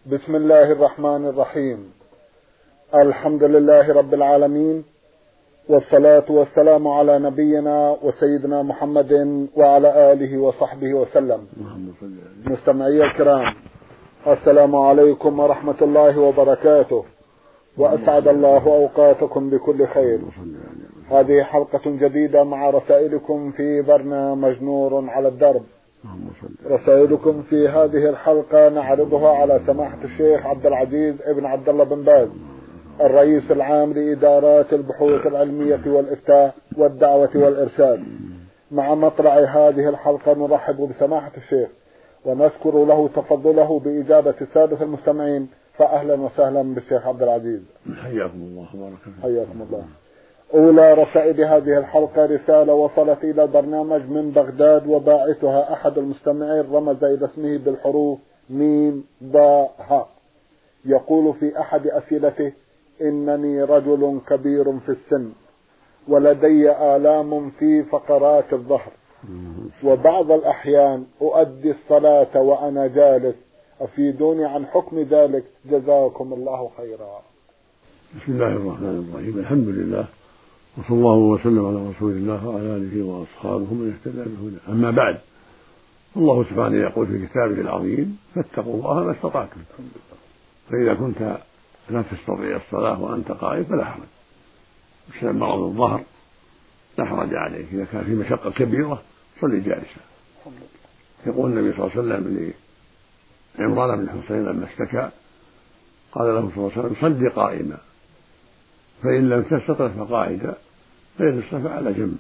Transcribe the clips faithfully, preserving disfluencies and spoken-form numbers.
بسم الله الرحمن الرحيم. الحمد لله رب العالمين، والصلاة والسلام على نبينا وسيدنا محمد وعلى آله وصحبه وسلم. مستمعي الكرام، السلام عليكم ورحمة الله وبركاته، وأسعد الله أوقاتكم بكل خير. هذه حلقة جديدة مع رسائلكم في برنامج نور على الدرب. رسائلكم في هذه الحلقة نعرضها على سماحة الشيخ عبد العزيز ابن عبد الله بن باز، الرئيس العام لإدارات البحوث العلمية والإفتاء والدعوة والإرشاد. مع مطلع هذه الحلقة نرحب بسماحة الشيخ ونذكر له تفضله بإجابة السادة المستمعين. فأهلا وسهلا بالشيخ عبد العزيز. حياكم الله وبارك فيكم. حياكم الله. أولى رسائل هذه الحلقة رسالة وصلت إلى البرنامج من بغداد، وباعثها أحد المستمعين رمز إلى اسمه بالحروف ميم باء ها. يقول في أحد أسئلته: إنني رجل كبير في السن ولدي آلام في فقرات الظهر، وبعض الأحيان أؤدي الصلاة وأنا جالس، أفيدوني عن حكم ذلك جزاكم الله خيرا. بسم الله الرحمن الرحيم. الحمد لله، وصلى الله وسلم على رسول الله وعلى آله وأصحابه من اهتدى بهداه. أما بعد، الله سبحانه يقول في كتابه العظيم: فاتقوا الله ما استطعتم. فإذا كنت لا تستطيع الصلاة وأنت قائم فلا حرج، بسبب مرض الظهر لا حرج عليك. إذا كان في مشقة كبيرة صلي جالسا. يقول النبي صلى الله عليه وسلم لعمران بن حسين لما اشتكى، قال له صلى الله عليه وسلم: صل قائما، فإن لم تستطع فقاعدا، فإن استطاع على جنبه،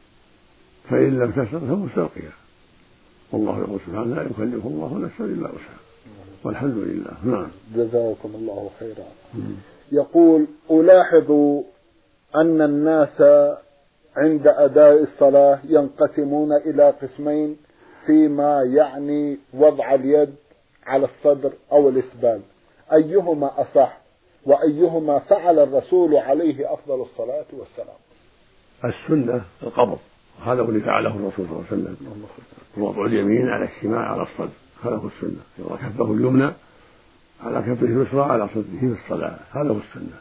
فإن لم تستطع فمستلقيا. والله يقول سبحانه: لا يكلف الله نفسا إلا وسعها، والحمد لله. نعم. جزاكم الله خيرا. يقول: ألاحظ أن الناس عند أداء الصلاة ينقسمون إلى قسمين فيما يعني وضع اليد على الصدر أو الإسبال، أيهما أصح وأيهما فعل الرسول عليه أفضل الصلاة والسلام؟ السنة القبض، هذا الذي فعله الرسول صلى الله عليه وسلم، وضع اليمين على الشمال على الصدر، هذا هو السنة. يضع كفه اليمنى على كفه اليسرى على صدره في الصلاة، هذا هو السنة.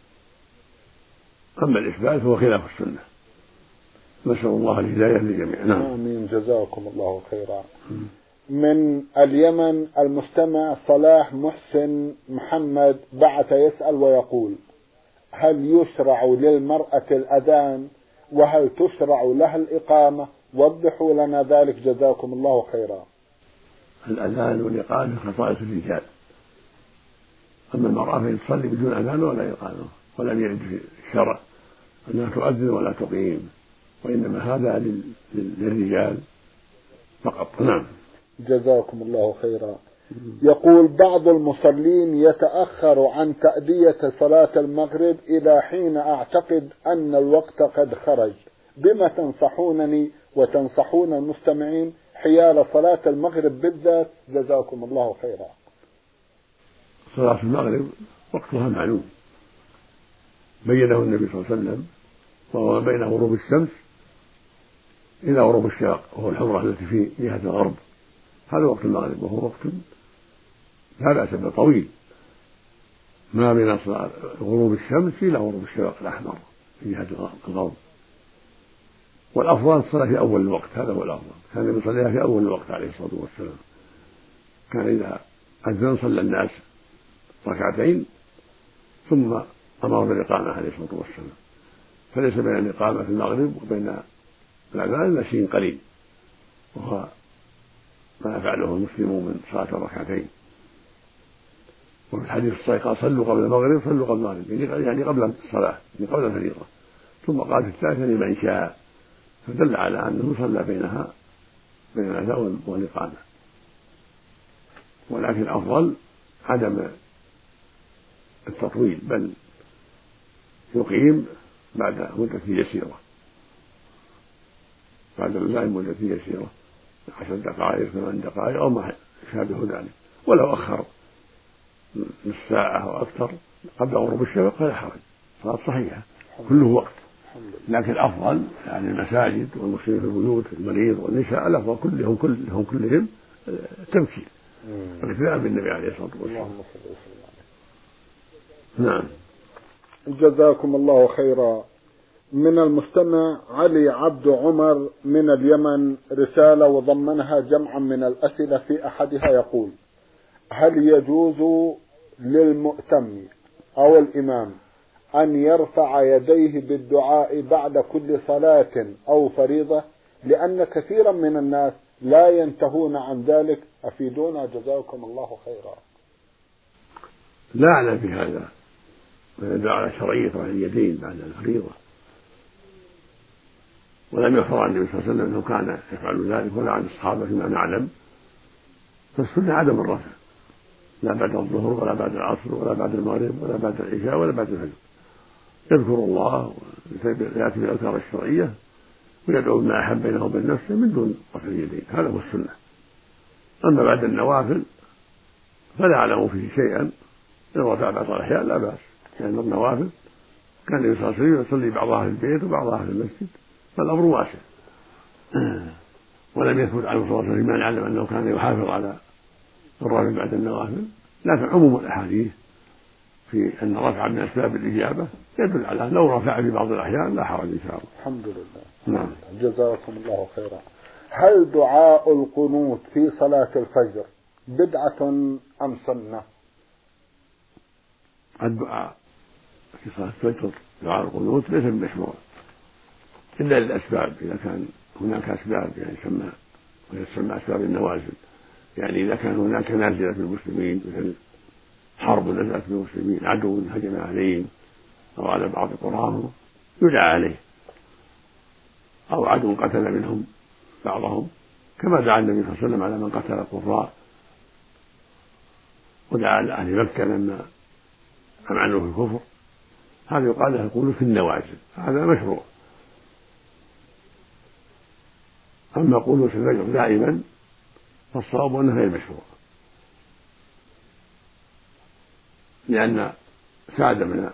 أما الإسبال فهو خلاف السنة. نسأل الله الهداية للجميع. نعم. آمين. جزاكم الله خيرا. من اليمن المستمع صلاح محسن محمد بعث يسأل ويقول: هل يشرع للمرأة الأذان وهل تشرع لها الإقامة؟ وضحوا لنا ذلك جزاكم الله خيرا. الأذان والإقامة خصائص الرجال، أما المرأة فإن تصلي بدون أذان ولا إقامة، ولم يرد في الشرع أنها تؤذن ولا تقيم، وإنما هذا للرجال فقط. نعم. جزاكم الله خيرا. يقول: بعض المصلين يتأخر عن تأدية صلاة المغرب إلى حين أعتقد أن الوقت قد خرج، بما تنصحونني وتنصحون المستمعين حيال صلاة المغرب بالذات جزاكم الله خيرا؟ صلاة المغرب وقتها معلوم، بينه النبي صلى الله عليه وسلم، وهو بين غروب الشمس إلى غروب الشفق، وهو الحمرة التي في جهة الغرب، هذا وقت المغرب، وهو وقت لا بأس به طويل، ما بين غروب الشمس إلى غروب الشفق الأحمر في جهة الغرب. والأفضل الصلاة في أول الوقت، هذا هو الأفضل. كان يصليها في أول الوقت عليه الصلاة والسلام. كان إذا أذن صلى الناس ركعتين ثم أمر بالإقامة عليه الصلاة والسلام، فليس بين الإقامة في المغرب وبين الأذان إلا شيء قليل، وهو ما يفعله المسلمون من صلاة الركعتين. وفي الحديث الصحيح قال: صلوا قبل المغرب، صلوا قبل المغرب، يعني قبل الصلاة، يعني قبل الفريضة. ثم قال في الثالثة: لمن شاء، فدل على أنه صلى بينها بين الأذان والإقامة. ولكن الأفضل عدم التطويل، بل يقيم بعد مدة يسيرة، بعد الأذان مدة يسيرة، عشر دقائق ثمان دقائق أو ما يشابه ذلك. ولو أخر نصف ساعة أو أكثر قبل غروب الشفق فلا حرج، صلاة صحيحة كله وقت. لكن الأفضل يعني المساجد والمسلمين في البيوت، المريض والنساء، الأفضل كلهم كلهم كلهم تمثيل، الاقتداء بالنبي عليه الصلاة والسلام. نعم. جزاكم الله خيرا. من المستمع علي عبد عمر من اليمن رسالة وضمنها جمعا من الأسئلة، في أحدها يقول: هل يجوز للمؤتم أو الإمام أن يرفع يديه بالدعاء بعد كل صلاة أو فريضة، لأن كثيرا من الناس لا ينتهون عن ذلك، أفيدونا جزاكم الله خيرا. لا أعلم في هذا، ويدل على شرعية رفع اليدين بعد الفريضة، ولم يخبر عن النبي صلى الله عليه وسلم أنه كان يفعل ذلك ولا عن الصحابة فيما نعلم، فالسنة عدم الرفع لا بعد الظهر ولا بعد العصر ولا بعد المغرب ولا بعد العشاء ولا بعد الفجر. يذكر الله ويأتي بالأذكار الشرعية ويدعو بما أحب بينه وبين نفسه من دون رفع اليدين، هذا هو السنة. أما بعد النوافل فلا أعلم فيه شيئا، إن رفع بعض الأحيان لا بأس، لأن النوافل كان النبي صلى الله عليه وسلم يصلي بعضها في البيت وبعضها في المسجد، فالأمر واسع. ولم يثبت عنه صلى الله عليه وسلم ما نعلم أنه كان يحافظ على الرفع بعد النوافل، لكن عموم الأحاديث في أن رفع من أسباب الإجابة يدل على لو رفع في بعض الأحيان لا حرج إن شاء الله. الحمد لله. نعم. جزاكم الله خيرا. هل دعاء القنوت في صلاة الفجر بدعة أم سنة؟ الدعاء في صلاة الفجر دعاء القنوت ليس بمشروع إلا للأسباب، إذا كان هناك أسباب يعني يسمى ويسمى أسباب النوازل، يعني إذا كان هناك نازلة في المسلمين مثل حرب نزلت في المسلمين، عدو هجم عليهم أو على بعض قراهم يدعى عليه، أو عدو قتل منهم بعضهم كما دعا النبي صلى الله عليه وسلم على من قتل القراء، ودعا لأهل مكة لما أمعنوا في الكفر، هذا يقال له القنوت في النوازل، هذا مشروع. أما قنوت الفجر دائما فالصواب أنه غير مشروع، لأن سعد من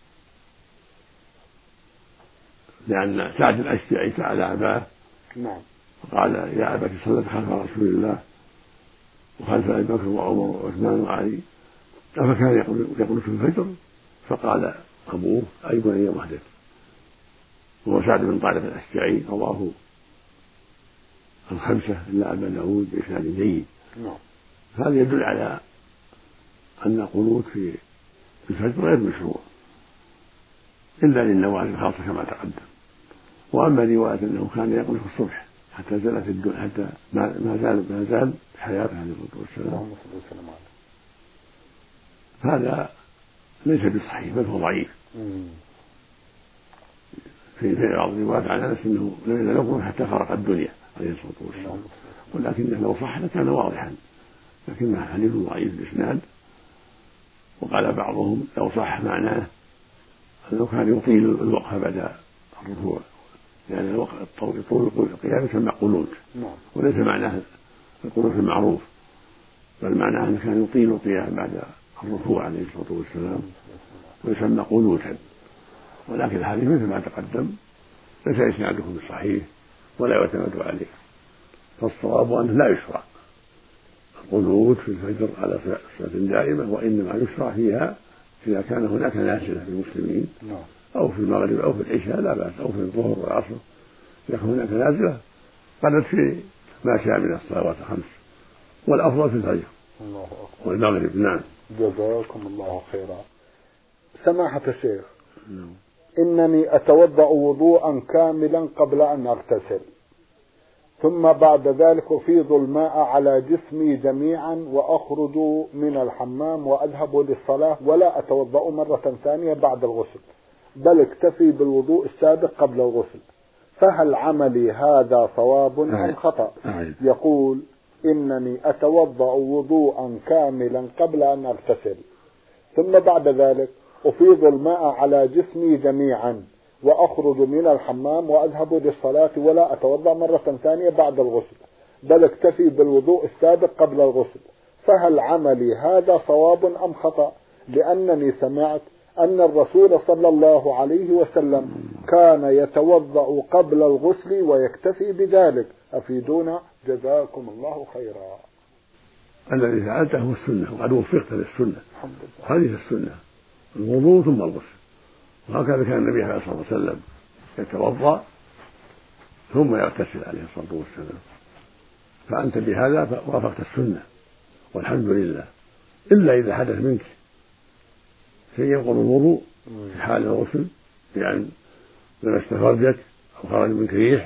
لأن سعد الأشجعي سأل أباه نعم وقال: يا أبت صليت خلف رسول الله وخلف أبي بكر وعمر وعثمان وعلي أفكان يقول في الفجر؟ فقال أبوه: أي بني محدث. وهو سعد بن طارق الأشجعي رواه الخمسة إلا أبا داود بإسناد جيد. نعم. هذا يدل على أن القنوت في الفجر غير مشروع إلا للنوازل خاصة كما تقدم. وأما رواية أنه كان يقنط في الصبح حتى زالت الدنيا حتى ما زال ما زال حياته عليه الصلاة والسلام، هذا ليس بصحيح بل هو ضعيف. في بعض الروايات عن أنس أنه لم يقنط حتى خرق الدنيا عليه الصلاة والسلام، ولكنه لو صح لكان واضحا، لكنه حديث ضعيف الإسناد. وقال بعضهم لو صح معناه أنه كان يطيل الوقفة بعد الركوع، لأن يعني الوقت طول القيام يسمى قنوت، وليس معناه القنوت المعروف، بل معناه أنه كان يطيل القيام بعد الركوع عليه الصلاة والسلام ويسمى قنوتا. ولكن الحديث مثل ما تقدم ليس إسناده بالصحيح ولا يعتمد عليه، فالصواب أنه لا يشرع القنوت في الفجر على صلاة دائمة، وإنما يشرع فيها إذا كان هناك نازلة في المسلمين أو في المغرب أو في العشاء لا بأس، أو في الظهر والعصر إذا كان هناك نازلة قدت في ما شاء من الصلوات الخمس، والأفضل في الفجر والمغرب. نعم. جزاكم الله خيرا. سماحة الشيخ، إنني أتوضأ وضوءا كاملا قبل أن أغتسل، ثم بعد ذلك أفيض الماء على جسمي جميعا وأخرج من الحمام وأذهب للصلاة ولا أتوضأ مرة ثانية بعد الغسل، بل اكتفي بالوضوء السابق قبل الغسل، فهل عملي هذا صواب أم خطأ؟ يقول: إنني أتوضأ وضوءا كاملا قبل أن أغتسل، ثم بعد ذلك أفيض الماء على جسمي جميعا وأخرج من الحمام وأذهب للصلاة ولا أتوضأ مرة ثانية بعد الغسل، بل اكتفي بالوضوء السابق قبل الغسل، فهل عملي هذا صواب أم خطأ؟ لأنني سمعت أن الرسول صلى الله عليه وسلم كان يتوضأ قبل الغسل ويكتفي بذلك، أفيدونا جزاكم الله خيرا. الذي فعلته هو السنة وقد وفقت للسنة. هذه السنة الوضوء ثم الغسل. وهكذا كان النبي عليه الصلاة والسلام يتوضأ ثم يغتسل عليه الصلاة والسلام. فأنت بهذا وافقت السنة والحمد لله. إلا إذا حدث منك شيء ينقض الوضوء في حال الغسل، يعني لمست فرجك أو خرج منك ريح،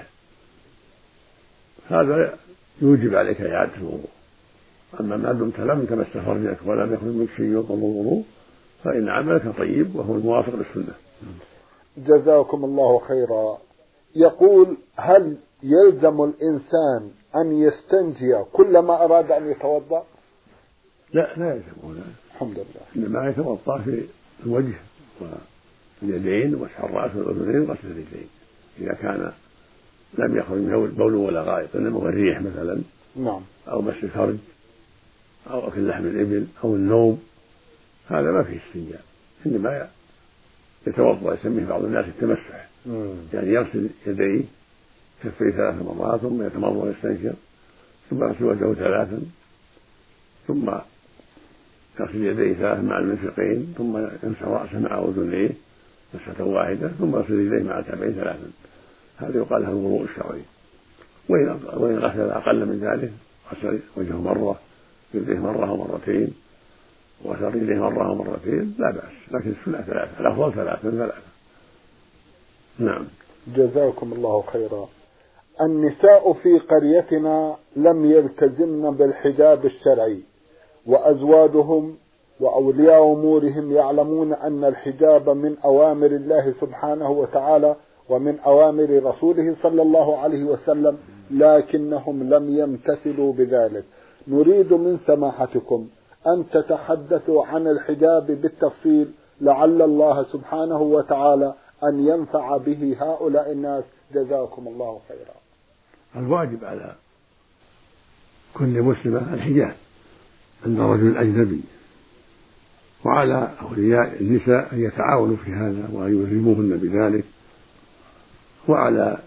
هذا يوجب عليك إعادة الوضوء. أما ما دمت لم تمس فرجك ولم يخرج منك شيء ينقض الوضوء فإن عملك طيب وهو الموافق للسنة. جزاكم الله خيرا. يقول: هل يلزم الإنسان أن يستنجي كلما أراد أن يتوضأ؟ لا لا يلزمه لا. الحمد لله. إنما يتوضأ في الوجه واليدين ومسح الرأس والأذنين وغسل الرجلين إذا كان لم يخرج منه بول ولا غائط، إنما هو الريح مثلا، نعم، أو مس الفرج أو أكل لحم الإبل أو النوم، هذا ما فيه استنجاء، إنما يتوضأ، يسميه بعض الناس التمسح، يعني يغسل يديه كفيه ثلاث مرات ثم يتمضمض ويستنشق ثم يغسل وجهه ثلاثا ثم يغسل يديه ثلاثا مع المنفقين ثم يمسح رأسه مع أذنيه مسحة واحدة ثم يغسل يديه مع الكعبين ثلاثا. هذا يقال له الوضوء الشرعي. وإن غسل أقل من ذلك، غسل وجهه مرة، يديه مرة ومرتين، وغسل رجليه مرة ومرتين، لا بأس، لكن السنة ثلاثة، الأفضل ثلاثة ثلاثة. نعم. جزاكم الله خيرا. النساء في قريتنا لم يلتزمن بالحجاب الشرعي، وأزواجهم وأولياء أمورهم يعلمون أن الحجاب من أوامر الله سبحانه وتعالى ومن أوامر رسوله صلى الله عليه وسلم، لكنهم لم يمتثلوا بذلك. نريد من سماحتكم أن تتحدثوا عن الحجاب بالتفصيل، لعل الله سبحانه وتعالى أن ينفع به هؤلاء الناس. جزاكم الله خيرا. الواجب على كل مسلمة الحجاب عند رجل أجنبي، وعلى أولياء النساء أن يتعاونوا في هذا وأن يلزموهن بذلك، وعلى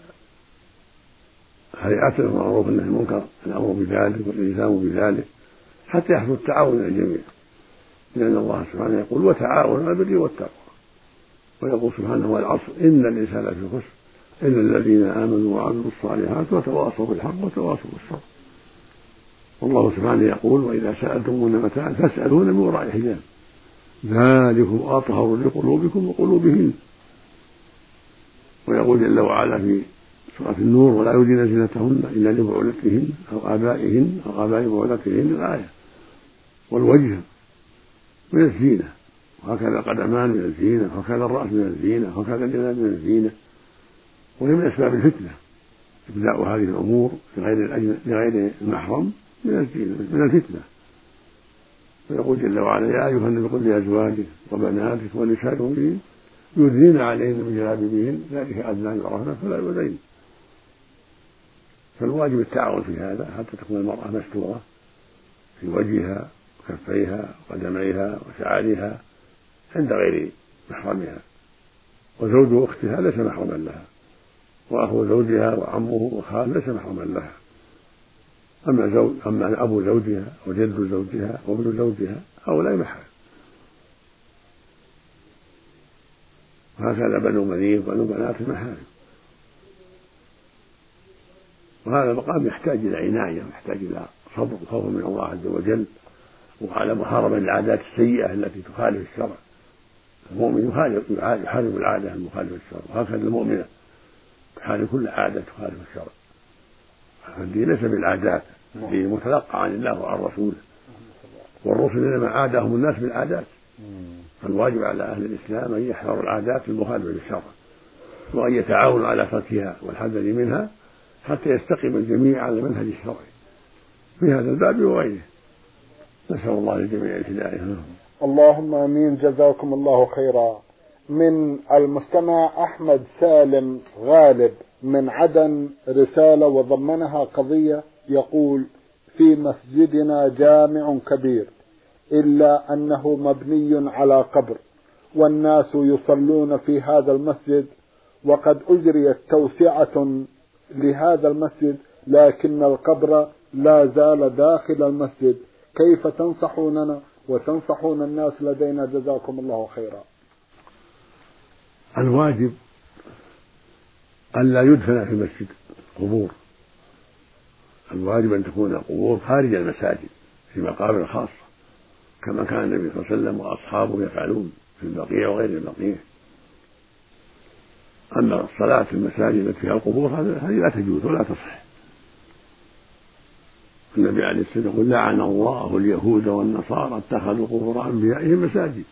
هيئات المعروف والنهي عن المنكر الأمر بذلك والإلزام بذلك حتى يحصل التعاون من الجميع، لأن الله سبحانه يقول: وتعاونوا على البر والتقوى، ويقول سبحانه: والعصر إن الإنسان لفي خسر إلا الذين آمنوا وعملوا الصالحات وتواصوا بالحق وتواصوا بالصبر. والله سبحانه يقول: وإذا سألتموهن متاعا فاسألوهن من وراء حجاب ذلكم أطهر لقلوبكم وقلوبهن. ويقول جل وعلا في سورة النور: ولا يبدين زينتهن إلا لبعولتهن أو آبائهن أو آباء بعولتهن الآية. والوجه من الزينة، وهكذا القدمان من الزينة، وهكذا الرأس من الزينة، وهكذا اليدان من الزينة، وهي من أسباب الفتنة إبداء هذه الأمور لغير المحرم من الزينة من الفتنة. ويقول جل وعلا: يا أيها النبي قل لأزواجك وبناتك ونساء المؤمنين يدنين عليهن من جلابيبهن ذلك أدنى أن يعرفن فلا يؤذين. فالواجب التعاون في هذا حتى تكون المرأة مستورة في وجهها وكفيها وقدميها وشعرها عند غير محرمها. وزوج أختها ليس محرما لها، وأخو زوجها وعمه وخاله ليس محرما لها. أما, زوج أما أبو زوجها وجد زوجها وابن زوجها هؤلاء محرم. وهكذا بنو مني وبنو بنات المحارم. وهذا المقام يحتاج إلى عناية ويحتاج إلى صبر وخوف من الله عز وجل، وعلى محاربة العادات السيئة التي تخالف الشرع. المؤمن يحارب العادة المخالفة للشرع، وهكذا المؤمنة تحارب كل عادة تخالف الشرع. فالدين ليس بالعادات، الدين متلقى عن الله وعن رسوله، والرسل إنما عادهم الناس بالعادات. فالواجب على أهل الإسلام أن يحذروا العادات المخالفة للشرع، وأن يتعاونوا على تركها والحذر منها حتى يستقيم الجميع على المنهج الشرعي في هذا الباب وغيره. نسأل الله للجميع الهداية. اللهم آمين. جزاكم الله خيرا. من المستمع أحمد سالم غالب من عدن رسالة وضمنها قضية، يقول: في مسجدنا جامع كبير إلا أنه مبني على قبر، والناس يصلون في هذا المسجد، وقد أجريت توسعة لهذا المسجد، لكن القبر لا زال داخل المسجد، كيف تنصحوننا وتنصحون الناس لدينا جزاكم الله خيرا؟ الواجب ألا يدفن في المسجد قبور، الواجب أن تكون القبور خارج المساجد في مقابر خاصة كما كان النبي صلى الله عليه وسلم وأصحابه يفعلون في البقيع وغير البقيع. أما الصلاة في المساجد التي فيها القبور هذه لا تجوز ولا تصح. النبي عليه الصلاة والسلام يقول لعن الله اليهود والنصارى اتخذوا قبور أنبيائهم مساجد،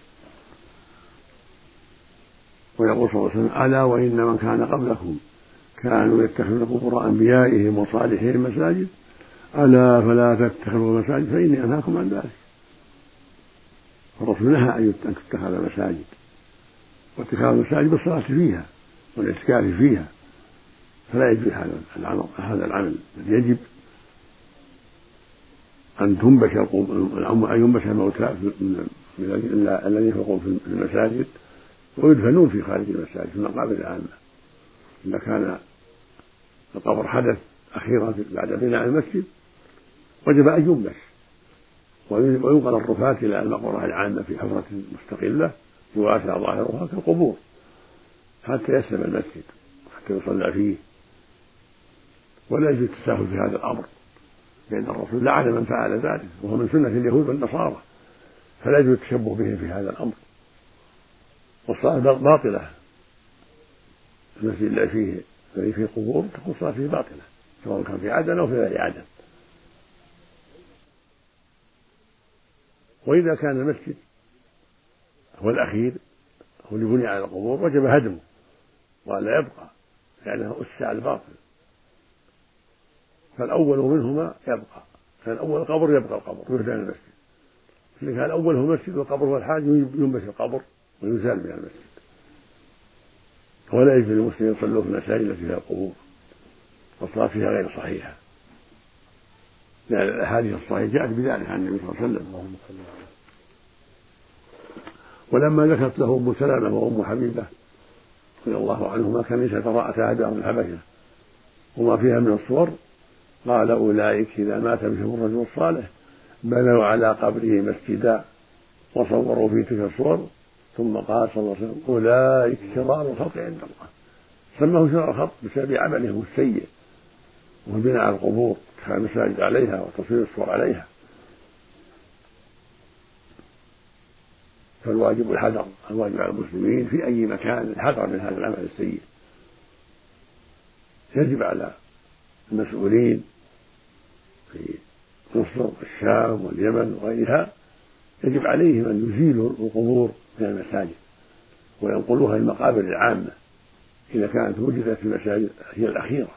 ويقول صلى الله عليه وسلم ألا وإن من كان قبلكم كانوا يتخذون قبور أنبيائهم وصالحين مساجد ألا فلا تتخذوا مساجد فإني أنهاكم عن ذلك. الرسول نهى أن تتخذ مساجد، واتخاذ المساجد بالصلاة فيها والاعتكاف فيها، فلا يجوز هذا العمل هذا العمل يجب أن تنبش أن ينبش الموتى الذين يخلقون في المساجد ويدفنون في خارج المساجد في المقابر العامة. إذا كان القبر حدث أخيرا بعد بناء المسجد وجب أن ينبش وينقل الرفاة إلى المقبرة العامة في حفرة مستقلة يواسع ظاهرها كالقبور حتى يسلم المسجد حتى يصلى فيه. ولا يجوز التساهل في هذا الأمر، لأن الرسول لعن من فعل ذلك وهو من سنة اليهود والنصارى، فلا يجوز التشبه بهم في هذا الأمر. والصلاة باطلة، المسجد الذي فيه الذي فيه قبور تكون الصلاة فيه باطلة سواء كان في عدن أو في غير عدن. وإذا كان المسجد هو الأخير هو اللي بني على القبور وجب هدمه ولا يبقى لأنه أسس على الباطل، فالأول منهما يبقى، فالأول القبر يبقى القبر ويهدم المسجد. إذا كان الأول هو المسجد والقبر هو الحاج ينبش القبر ويزال من المسجد. ولا يجوز للمسلمين يصلوا في المساجد التي فيها القبور والصلاة فيها غير صحيحة، لأن الأحاديث الصحيحة جاءت بذلك عن النبي صلى الله عليه وسلم. ولما ذكرت له أم سلمة وأم حبيبة رضي الله عنهما كنيسة رأتها بأرض الحبشة وما فيها من الصور قال أولئك إذا مات بهم الرجل الصالح بنوا على قبره مسجدا وصوروا فيه تلك الصور، ثم قال صلى الله عليه وسلم أولئك شرار الخلق عند الله. سماه شرار الخلق بسبب عملهم السيء والبناء على القبور اتخاذ المساجد عليها وتصوير الصور عليها. فالواجب الحذر، الواجب على المسلمين في أي مكان الحذر من هذا العمل السيء. يجب على المسؤولين في مصر والشام واليمن وغيرها يجب عليهم أن يزيلوا القبور من المساجد وينقلوها للمقابر العامة إذا كانت وجدت في المساجد هي الأخيرة.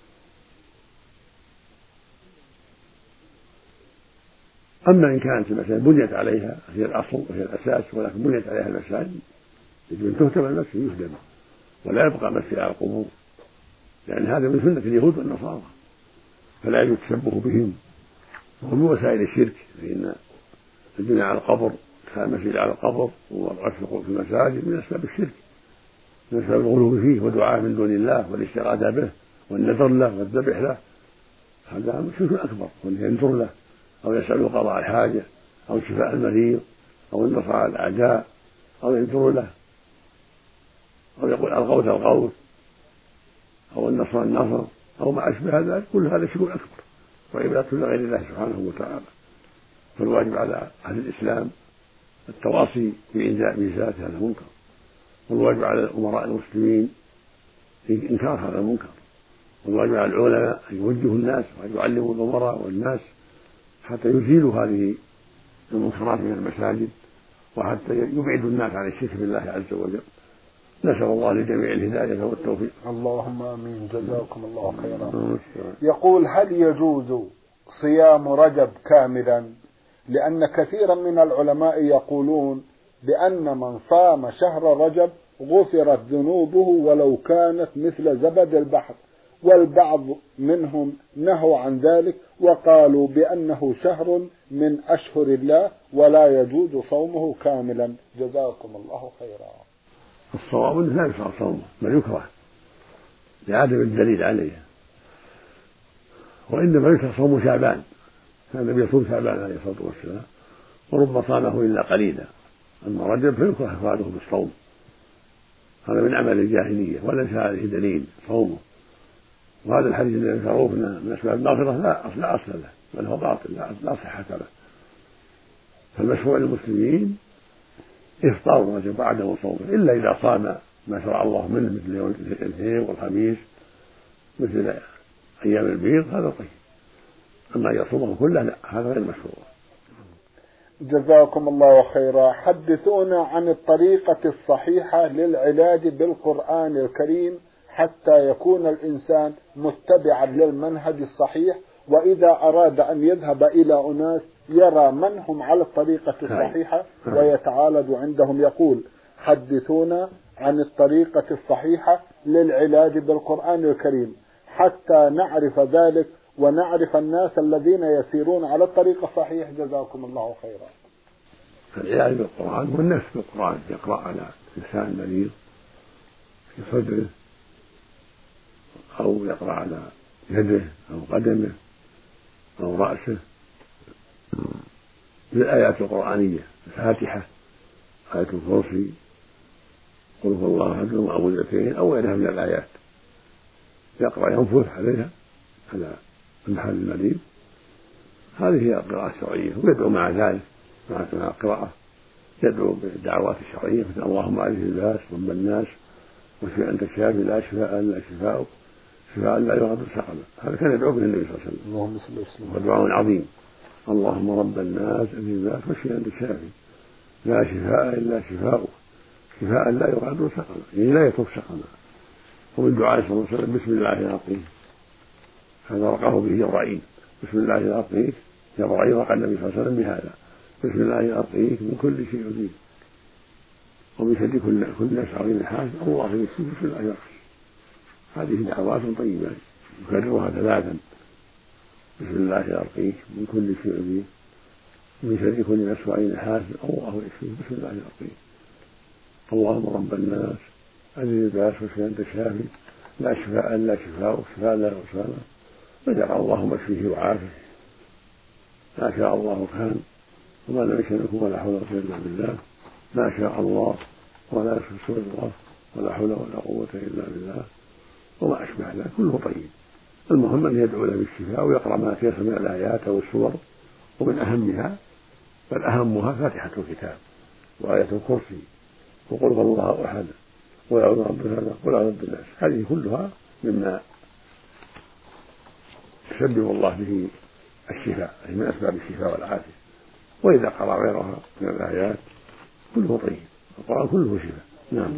أما إن كانت المساجد بنيت عليها هي الأصل وهي الأساس ولكن بنيت عليها المساجد يجب أن تهتم المسجد يهدم ولا يبقى مسجد على القبور، لأن هذا من سنة اليهود والنصارى فلا يجوز التشبه بهم. ومن وسائل الشرك فإن البناء على القبر اتخاذ المسجد على القبر والعشق في المساجد من أسباب الشرك، من أسباب الغلو فيه ودعاء من دون الله والاستغاثة به والنذر له والذبح له، هذا شرك أكبر. وأن ينذر له أو يسأل قضاء الحاجة أو شفاء المريض أو النصر على الأعداء أو ينذر له أو يقول الغوث الغوث أو النصر النصر أو ما أشبه ذلك، كل هذا شرك أكبر وعبادة لغير الله سبحانه وتعالى. فالواجب على أهل الإسلام التواصي بإزالة هذا المنكر، والواجب على أمراء المسلمين إنكار هذا المنكر، والواجب على العلماء أن يوجهوا الناس وأن يعلموا الأمراء والناس حتى يزيلوا هذه المنكرات من المساجد وحتى يبعدوا الناس عن الشرك بالله عز وجل. نسأل الله لجميع الهداية والتوفيق. اللهم آمين. جزاكم الله خيرا. يقول هل يجوز صيام رجب كاملا؟ لأن كثيرا من العلماء يقولون بأن من صام شهر رجب غفرت ذنوبه ولو كانت مثل زبد البحر، والبعض منهم نهوا عن ذلك وقالوا بأنه شهر من أشهر الله ولا يجوز صومه كاملا. جزاكم الله خيرا. الصواب أنه لا يشرع صومه بل يكره لعدم الدليل عليه، وإنما يشرع صوم شعبان كان النبي يصوم شعبان عليه الصلاة والسلام ورب صامه إلا قليلا، أما رجب فيكره إفراده بالصوم، هذا من عمل الجاهلية وليس هذه دليل صومه. وهذا الحديث الذي ذكروه من أسباب المغفرة لا أصل لا أصل له، بل هو باطل لا صحة له. فالمشروع للمسلمين إفطار رجب وعدم صومه، إلا إذا صام ما شرع الله منه مثل يوم الاثنين والخميس مثل أيام البيض هذا طيب، أما يصومه كله لا، هذا غير مشروع. جزاكم الله خيرا. حدثونا عن الطريقة الصحيحة للعلاج بالقرآن الكريم حتى يكون الإنسان متبعا للمنهج الصحيح، وإذا أراد أن يذهب إلى أناس يرى من هم على الطريقة الصحيحة ويتعالج عندهم. يقول: حدثونا عن الطريقة الصحيحة للعلاج بالقرآن الكريم حتى نعرف ذلك ونعرف الناس الذين يسيرون على الطريق الصحيح. جزاكم الله خيرا. العلاج بالقرآن والنفس بالقرآن، يقرأ على إنسان مريض في صدره أو يقرأ على يده أو قدمه أو رأسه بالآيات القرآنية، الفاتحة، آية الكرسي، قل هو الله أحد ومعوذتين أو غيرها من الآيات، يقرأ ينفث عليها على المحل المريض. هذه هي القراءة الشرعية. ويدعو مع ذلك مع القراءة يدعو بالدعوات الشرعية مثل: اللهم أعز الباس رب الناس واشف أنت الشافي لا شفاء إلا شفاؤك شفاء لا يغادر سقما. هذا كان يدعو به النبي صلى الله عليه وسلم، اللهم صل وسلم، ودعاء عظيم: اللهم رب الناس أعز الباس واشف أنت الشافي لا شفاء إلا شفاؤك شفاء لا يغادر سقما، يعني لا يترك سقما. ومن دعاء صلى الله عليه وسلم: بسم الله العظيم، هذا رقاه به جبرائيل، بسم الله العظيم. جبرائيل رقى النبي صلى الله عليه وسلم بهذا: بسم الله العظيم من كل شيء يؤذيك ومن شر كل كل نفس عظيم حاسد الله يشفيك بسم الله العظيم. هذه دعوات طيبة يكررها ثلاثا: بسم الله العظيم من كل شيء يؤذيك ومن شر كل نفس عظيم حاسد الله يشفيك بسم الله العظيم. اللهم رب الناس أعز الباس واشف أنت الشافي لا شفاء إلا شفاؤك شفاء لا يغادر سقما. ودعا اللهم اشفيه وعافه، ما شاء الله كان وما لم يشأ يكن ولا حول ولا قوة إلا بالله، ما شاء الله ولا يشاء الله ولا حول ولا قوة إلا بالله وما أشبه ذلك كله طيب. المهم أن يدعو له بالشفاء ويقرأ ما تيسر من الآيات أو السور، ومن أهمها بل أهمها فاتحة الكتاب وآية الكرسي وقل هو الله أحد ويعوذ رب الفلق وقل أعوذ برب الناس. هذه كلها مما يسبب الله به الشفاء، أي من أسباب الشفاء والعافية. وإذا قرأ غيرها من الآيات كله طيب، القرآن كله شفاء. نعم.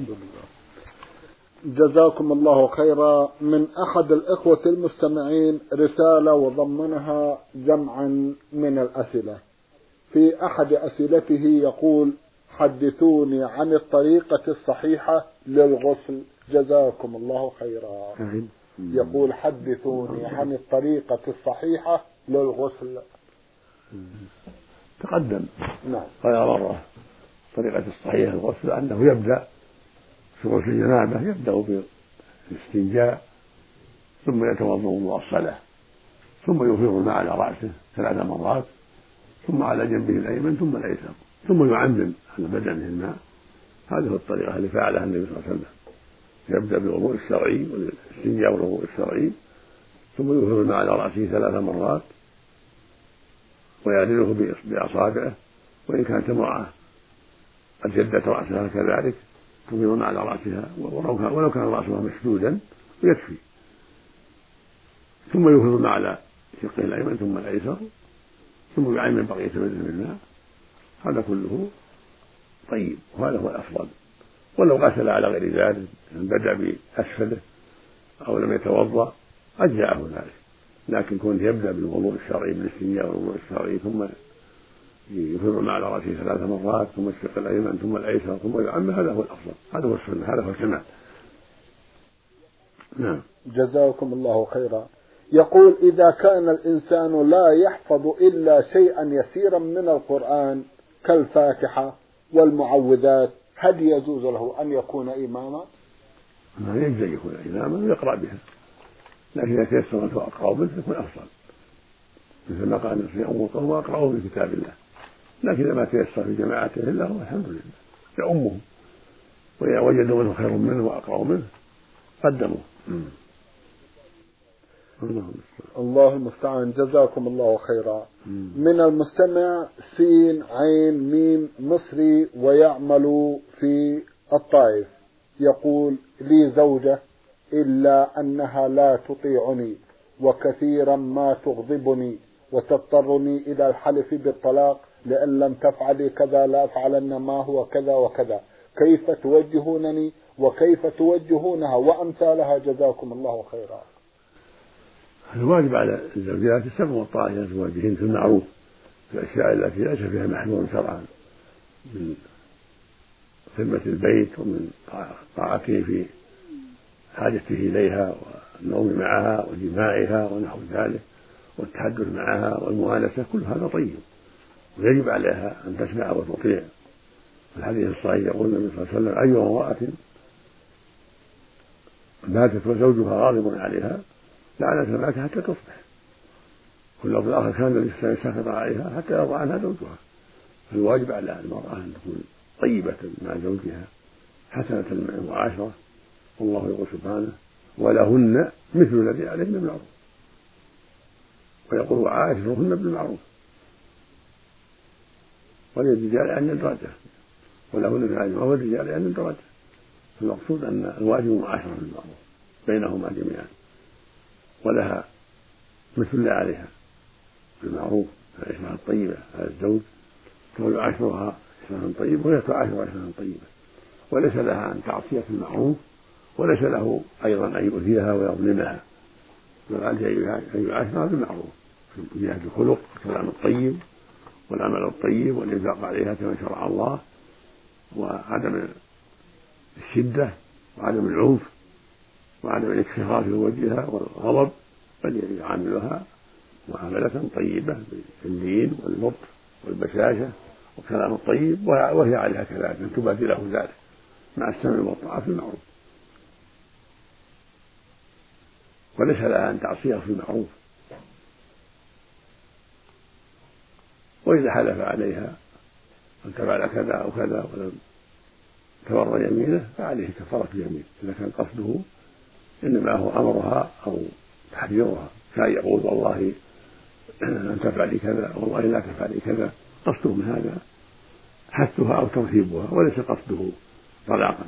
جزاكم الله خيرا. من أحد الإخوة المستمعين رسالة وضمنها جمعا من الأسئلة. في أحد أسئلته يقول: حدثوني عن الطريقة الصحيحة للغسل. جزاكم الله خيرا. يقول: حدثوني عن الطريقة الصحيحة للغسل. تقدم نعم غير مرة الطريقة الصحيحة للغسل أنه يبدأ في غسل الجنابة يبدأ بالاستنجاء ثم يتوضأ وضوء الصلاة ثم يفيض الماء على رأسه ثلاث مرات ثم على جنبه الأيمن ثم الأيسر ثم يعمم على بدنه الماء. هذه الطريقة اللي فعلها النبي صلى الله عليه وسلم، يبدأ بالوضوء الشرعي والاستنجاء والوضوء الشرعي ثم يفيض الماء على رأسه ثلاث مرات ويعدله بأصابعه، وإن كانت امرأة قد جدت رأسها كذلك تفيض الماء على رأسها ولو كان رأسها مشدودا يكفي، ثم يفيض الماء على شقه الأيمن ثم الأيسر ثم يعمم بقية بدنه بالماء. هذا كله طيب وهذا هو الأفضل. ولو غسل على غير ذلك بدأ بأسفله أو لم يتوضأ أجزأه ذلك، لكن كون يبدأ بالوضوء الشرعي بالاستنجاء والوضوء الشرعي ثم يفيض الماء على رأسه ثلاث مرات ثم الشق الأيمن ثم الأيسر ثم يعمم، هذا هو الأفضل، هذا هو السنة، هذا هو الكمال. نعم. جزاكم الله خيرا. يقول: إذا كان الإنسان لا يحفظ إلا شيئا يسيرا من القرآن كالفاتحة والمعوذات، هل يجوز له أن يكون إماما؟ ما يجوز يكون إماما ويقرأ بها، لكن إذا تيسر أن أقرأ به يكون أفضل. مثل ما قال الناس يؤم القوم وأقرأهم في كتاب الله، لكن إذا ما تيسر في جماعته إلا هو الحمد لله يؤمهم، وإذا وجدوا منه خير منه وأقرأوا منه قدموا. الله المستعان. جزاكم الله خيرا. من المستمع سين عين ميم مصري ويعمل في الطائف يقول: لي زوجة إلا أنها لا تطيعني وكثيرا ما تغضبني وتضطرني إلى الحلف بالطلاق، لأن لم تفعلي كذا لا أفعلن ما هو كذا وكذا، كيف توجهونني وكيف توجهونها وأمثالها؟ جزاكم الله خيرا. الواجب على الزوجات السمع والطاعة إلى أزواجهن في المعروف في الأشياء التي ليس فيها محذور شرعا من خدمة البيت ومن طاعته في حاجته إليها والنوم معها وجماعها ونحو ذلك والتحدث معها والمؤانسة، كل هذا طيب ويجب عليها أن تسمع وتطيع. الحديث الصحيح يقول النبي صلى الله عليه وسلم: أيها امرأة ماتت وزوجها غاضب عليها لعنت المات حتى تصبح. واللفظ الآخر: كان الإنسان سخط عليها حتى يرضى عنها زوجها. فالواجب على المرأة أن تكون طيبة مع زوجها حسنة المعاشرة، والله يقول سبحانه: ولهن مثل الذي عليهن بالمعروف، ويقول: وعاشرهن بالمعروف. وللرجال أن درجة، ولهن مثل الذي عليهن والرجال أن درجة. فالمقصود أن الواجب المعاشرة بالمعروف بينهما جميعا، ولها مثل اللي عليها بالمعروف، العشرة الطيبة على الزوج، فهو يعاشرها عشرة طيبة وهي تعاشر عشرة طيبة، وليس لها أن تعصي في المعروف، وليس له أيضا أن يؤذيها ويظلمها، بل عليه أن يعاشرها بالمعروف في جهة الخلق والكلام الطيب والعمل الطيب والإنفاق عليها كما شرع الله، وعدم الشدة وعدم العنف وعدم الاكتفاء في وجهها والغضب، بل يعاملها معاملة طيبة باللين واللطف والبشاشة والكلام الطيب، وهي عليها كذلك أن تبادله ذلك مع السمع والطاعة في المعروف، وليس لها أن تعصيه في المعروف. وإذا حلف عليها أن تفعل كذا أو كذا ولم تبر يمينه فعليه كفارة يمين إذا كان قصده إنما هو أمرها أو تحذيرها، كان يقول: والله أن تفعلي كذا، والله لا تفعلي كذا، قصده من هذا حثها أو ترهيبها وليس قصده طلاقا،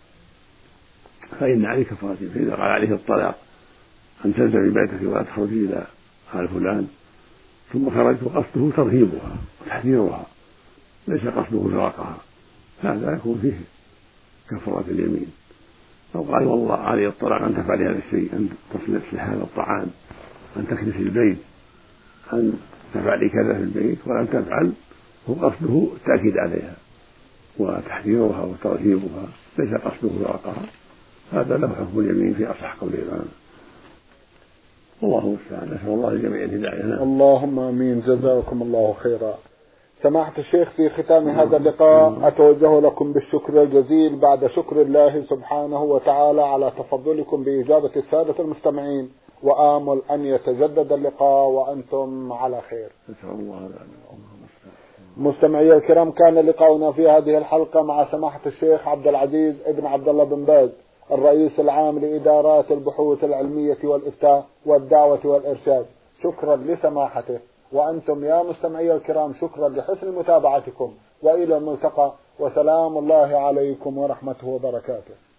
فإن عليه كفارة. فإذا قال عليه الطلاق: أن تنزلي بيتك ولا تخرجي إلى آل فلان، ثم خرجت وقصده ترهيبها وتحذيرها ليس قصده فراقها، هذا يكون فيه كفارة اليمين. أو قال: والله علي الطلاق أن تفعلي هذا الشيء، أن تصلحي هذا الطعام، أن تكنسي البيت، أن تفعلي كذا في البيت، ولم تفعل، هو قصده التأكيد عليها وتحذيرها وترهيبها ليس قصده فراقها، هذا له حكم اليمين في أصح قول العلماء. والله المستعان. نسأل الله لجميع الهداية. اللهم آمين. جزاكم الله خيرا. سماحة الشيخ، في ختام هذا اللقاء أتوجه لكم بالشكر الجزيل بعد شكر الله سبحانه وتعالى على تفضلكم بإجابة السادة المستمعين، وآمل أن يتجدد اللقاء وأنتم على خير. نسأل الله. مستمعي الكرام، كان لقاؤنا في هذه الحلقة مع سماحة الشيخ عبد العزيز ابن عبد الله بن باز، الرئيس العام لإدارات البحوث العلمية والإفتاء والدعوة والإرشاد. شكرا لسماحته، وأنتم يا مستمعي الكرام شكرا لحسن متابعتكم، وإلى الملتقى، وسلام الله عليكم ورحمته وبركاته.